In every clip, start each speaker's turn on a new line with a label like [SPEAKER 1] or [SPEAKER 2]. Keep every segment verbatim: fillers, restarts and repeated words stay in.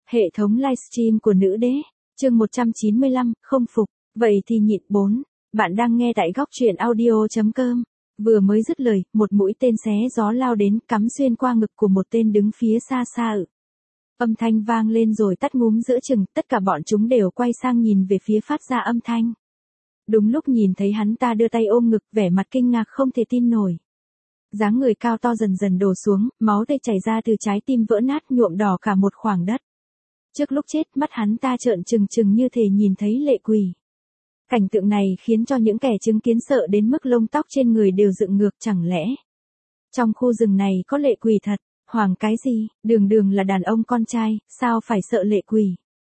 [SPEAKER 1] Hệ thống livestream của nữ đế, chương một trăm chín mươi lăm, không phục, vậy thì nhịn. Bốn. Bạn đang nghe tại góc truyện audio.com. Vừa mới dứt lời, một mũi tên xé gió lao đến, cắm xuyên qua ngực của một tên đứng phía xa xa ự. Âm thanh vang lên rồi tắt ngúm giữa chừng, tất cả bọn chúng đều quay sang nhìn về phía phát ra âm thanh. Đúng lúc nhìn thấy hắn ta đưa tay ôm ngực, vẻ mặt kinh ngạc không thể tin nổi. Dáng người cao to dần dần đổ xuống, máu tươi chảy ra từ trái tim vỡ nát nhuộm đỏ cả một khoảng đất. Trước lúc chết, mắt hắn ta trợn trừng trừng như thể nhìn thấy lệ quỷ. Cảnh tượng này khiến cho những kẻ chứng kiến sợ đến mức lông tóc trên người đều dựng ngược. Chẳng lẽ trong khu rừng này có lệ quỷ thật? Hoàng cái gì, đường đường là đàn ông con trai, sao phải sợ lệ quỷ?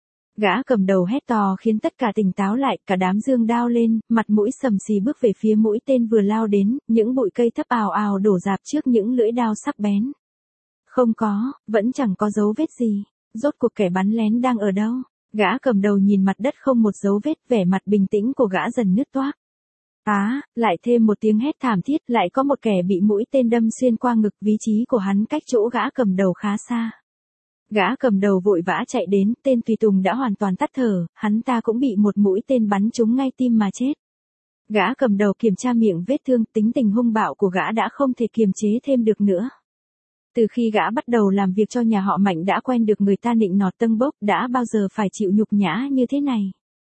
[SPEAKER 1] Gã cầm đầu hét to khiến tất cả tỉnh táo lại, cả đám giương đao lên, mặt mũi sầm xì bước về phía mũi tên vừa lao đến, những bụi cây thấp ào ào đổ rạp trước những lưỡi đao sắc bén. Không có, vẫn chẳng có dấu vết gì, rốt cuộc kẻ bắn lén đang ở đâu? Gã cầm đầu nhìn mặt đất không một dấu vết, vẻ mặt bình tĩnh của gã dần nứt toác. Á, lại thêm một tiếng hét thảm thiết, lại có một kẻ bị mũi tên đâm xuyên qua ngực, vị trí của hắn cách chỗ gã cầm đầu khá xa. Gã cầm đầu vội vã chạy đến, tên tùy tùng đã hoàn toàn tắt thở, hắn ta cũng bị một mũi tên bắn trúng ngay tim mà chết. Gã cầm đầu kiểm tra miệng vết thương, tính tình hung bạo của gã đã không thể kiềm chế thêm được nữa. Từ khi gã bắt đầu làm việc cho nhà họ Mạnh đã quen được người ta nịnh nọt tâng bốc, đã bao giờ phải chịu nhục nhã như thế này.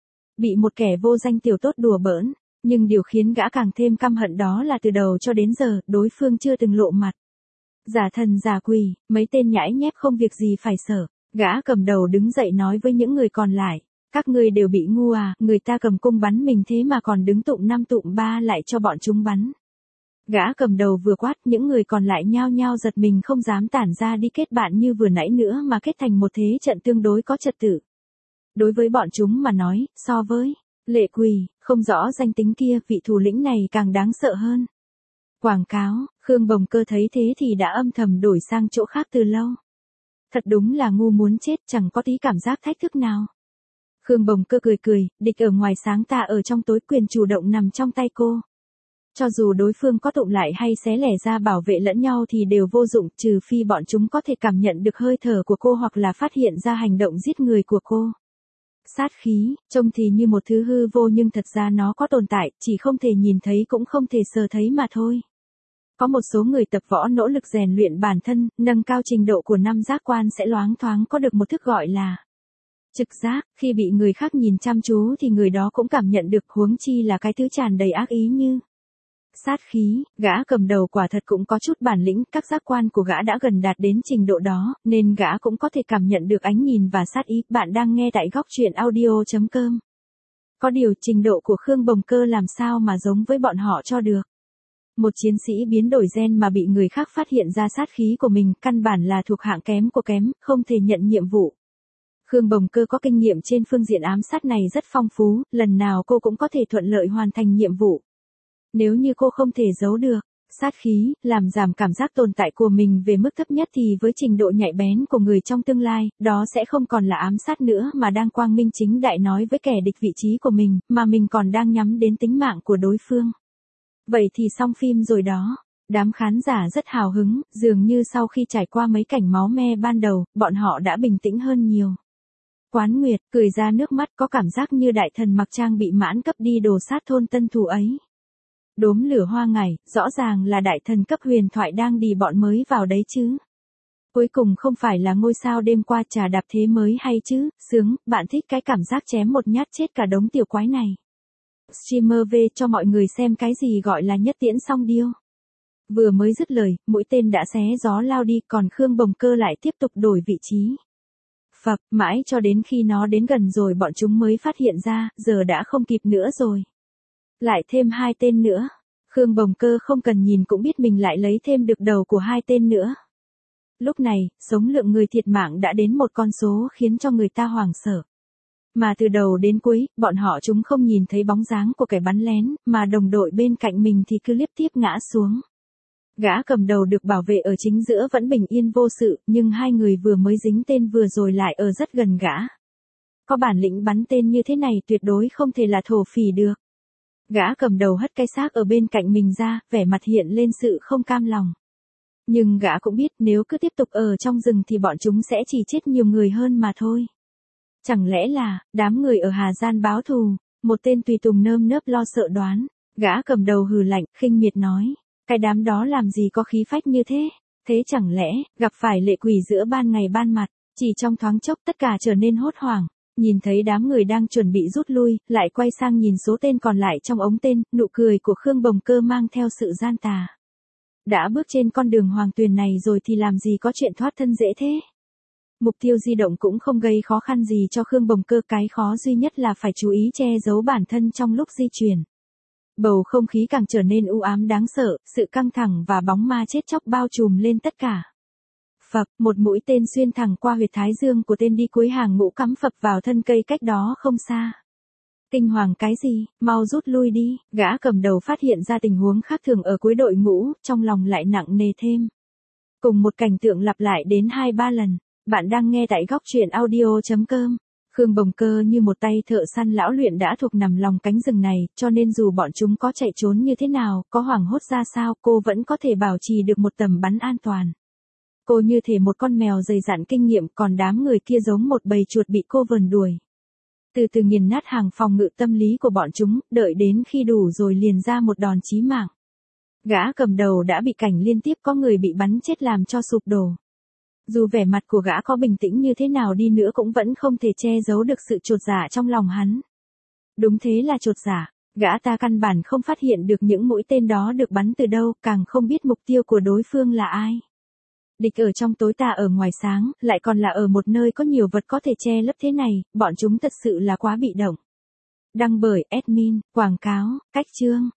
[SPEAKER 1] Bị một kẻ vô danh tiểu tốt đùa bỡn, nhưng điều khiến gã càng thêm căm hận đó là từ đầu cho đến giờ, đối phương chưa từng lộ mặt. Giả thần giả quỷ, mấy tên nhãi nhép không việc gì phải sợ. Gã cầm đầu đứng dậy nói với những người còn lại, các ngươi đều bị ngu à, người ta cầm cung bắn mình thế mà còn đứng tụng năm tụng ba lại cho bọn chúng bắn. Gã cầm đầu vừa quát, những người còn lại nhao nhao giật mình không dám tản ra đi kết bạn như vừa nãy nữa mà kết thành một thế trận tương đối có trật tự. Đối với bọn chúng mà nói, so với lệ quỷ, không rõ danh tính kia, vị thủ lĩnh này càng đáng sợ hơn. Quảng cáo, Khương Bồng Cơ thấy thế thì đã âm thầm đổi sang chỗ khác từ lâu. Thật đúng là ngu muốn chết, chẳng có tí cảm giác thách thức nào. Khương Bồng Cơ cười cười, địch ở ngoài sáng ta ở trong tối, quyền chủ động nằm trong tay cô. Cho dù đối phương có tụng lại hay xé lẻ ra bảo vệ lẫn nhau thì đều vô dụng, trừ phi bọn chúng có thể cảm nhận được hơi thở của cô hoặc là phát hiện ra hành động giết người của cô. Sát khí, trông thì như một thứ hư vô nhưng thật ra nó có tồn tại, chỉ không thể nhìn thấy cũng không thể sờ thấy mà thôi. Có một số người tập võ nỗ lực rèn luyện bản thân, nâng cao trình độ của năm giác quan sẽ loáng thoáng có được một thức gọi là trực giác, khi bị người khác nhìn chăm chú thì người đó cũng cảm nhận được, huống chi là cái thứ tràn đầy ác ý như sát khí. Gã cầm đầu quả thật cũng có chút bản lĩnh, các giác quan của gã đã gần đạt đến trình độ đó, nên gã cũng có thể cảm nhận được ánh nhìn và sát ý. Bạn đang nghe tại góc truyện audio.com. Có điều trình độ của Khương Bồng Cơ làm sao mà giống với bọn họ cho được. Một chiến sĩ biến đổi gen mà bị người khác phát hiện ra sát khí của mình, căn bản là thuộc hạng kém của kém, không thể nhận nhiệm vụ. Khương Bồng Cơ có kinh nghiệm trên phương diện ám sát này rất phong phú, lần nào cô cũng có thể thuận lợi hoàn thành nhiệm vụ. Nếu như cô không thể giấu được sát khí, làm giảm cảm giác tồn tại của mình về mức thấp nhất thì với trình độ nhạy bén của người trong tương lai, đó sẽ không còn là ám sát nữa mà đang quang minh chính đại nói với kẻ địch vị trí của mình, mà mình còn đang nhắm đến tính mạng của đối phương. Vậy thì xong phim rồi đó. Đám khán giả rất hào hứng, dường như sau khi trải qua mấy cảnh máu me ban đầu, bọn họ đã bình tĩnh hơn nhiều. Quán Nguyệt cười ra nước mắt, có cảm giác như đại thần mặc trang bị mãn cấp đi đồ sát thôn tân thủ ấy. Đốm lửa hoa ngày, rõ ràng là đại thần cấp huyền thoại đang đì bọn mới vào đấy chứ. Cuối cùng không phải là ngôi sao đêm qua trà đạp thế mới hay chứ, sướng, bạn thích cái cảm giác chém một nhát chết cả đống tiểu quái này. Streamer về cho mọi người xem cái gì gọi là nhất tiễn song điêu. Vừa mới dứt lời, mũi tên đã xé gió lao đi, còn Khương Bồng Cơ lại tiếp tục đổi vị trí. Phập, mãi cho đến khi nó đến gần rồi bọn chúng mới phát hiện ra, giờ đã không kịp nữa rồi. Lại thêm hai tên nữa. Khương Bồng Cơ không cần nhìn cũng biết mình lại lấy thêm được đầu của hai tên nữa. Lúc này, số lượng người thiệt mạng đã đến một con số khiến cho người ta hoảng sợ. Mà từ đầu đến cuối, bọn họ chúng không nhìn thấy bóng dáng của kẻ bắn lén, mà đồng đội bên cạnh mình thì cứ liên tiếp ngã xuống. Gã cầm đầu được bảo vệ ở chính giữa vẫn bình yên vô sự, nhưng hai người vừa mới dính tên vừa rồi lại ở rất gần gã. Có bản lĩnh bắn tên như thế này tuyệt đối không thể là thổ phỉ được. Gã cầm đầu hất cái xác ở bên cạnh mình ra, vẻ mặt hiện lên sự không cam lòng. Nhưng gã cũng biết nếu cứ tiếp tục ở trong rừng thì bọn chúng sẽ chỉ chết nhiều người hơn mà thôi. Chẳng lẽ là, đám người ở Hà Gian báo thù, một tên tùy tùng nơm nớp lo sợ đoán, gã cầm đầu hừ lạnh, khinh miệt nói, cái đám đó làm gì có khí phách như thế, thế chẳng lẽ, gặp phải lệ quỷ giữa ban ngày ban mặt, chỉ trong thoáng chốc tất cả trở nên hốt hoảng, nhìn thấy đám người đang chuẩn bị rút lui, lại quay sang nhìn số tên còn lại trong ống tên, nụ cười của Khương Bồng Cơ mang theo sự gian tà. Đã bước trên con đường hoàng tuyền này rồi thì làm gì có chuyện thoát thân dễ thế. Mục tiêu di động cũng không gây khó khăn gì cho Khương Bồng Cơ, cái khó duy nhất là phải chú ý che giấu bản thân trong lúc di chuyển. Bầu không khí càng trở nên u ám đáng sợ, sự căng thẳng và bóng ma chết chóc bao trùm lên tất cả. Phập, một mũi tên xuyên thẳng qua huyệt thái dương của tên đi cuối hàng ngũ cắm phập vào thân cây cách đó không xa. Kinh hoàng cái gì, mau rút lui đi, gã cầm đầu phát hiện ra tình huống khác thường ở cuối đội ngũ, trong lòng lại nặng nề thêm. Cùng một cảnh tượng lặp lại đến hai ba lần, bạn đang nghe tại góc truyện audio chấm com. Khương Bồng Cơ như một tay thợ săn lão luyện đã thuộc nằm lòng cánh rừng này, cho nên dù bọn chúng có chạy trốn như thế nào, có hoảng hốt ra sao, cô vẫn có thể bảo trì được một tầm bắn an toàn. Cô như thể một con mèo dày dặn kinh nghiệm, còn đám người kia giống một bầy chuột bị cô vờn đuổi. Từ từ nghiền nát hàng phòng ngự tâm lý của bọn chúng, đợi đến khi đủ rồi liền ra một đòn chí mạng. Gã cầm đầu đã bị cảnh liên tiếp có người bị bắn chết làm cho sụp đổ. Dù vẻ mặt của gã có bình tĩnh như thế nào đi nữa cũng vẫn không thể che giấu được sự chột dạ trong lòng hắn. Đúng thế là chột dạ, gã ta căn bản không phát hiện được những mũi tên đó được bắn từ đâu, càng không biết mục tiêu của đối phương là ai. Địch ở trong tối tà ở ngoài sáng, lại còn là ở một nơi có nhiều vật có thể che lấp thế này, bọn chúng thật sự là quá bị động. Đăng bởi admin, quảng cáo, cách chương.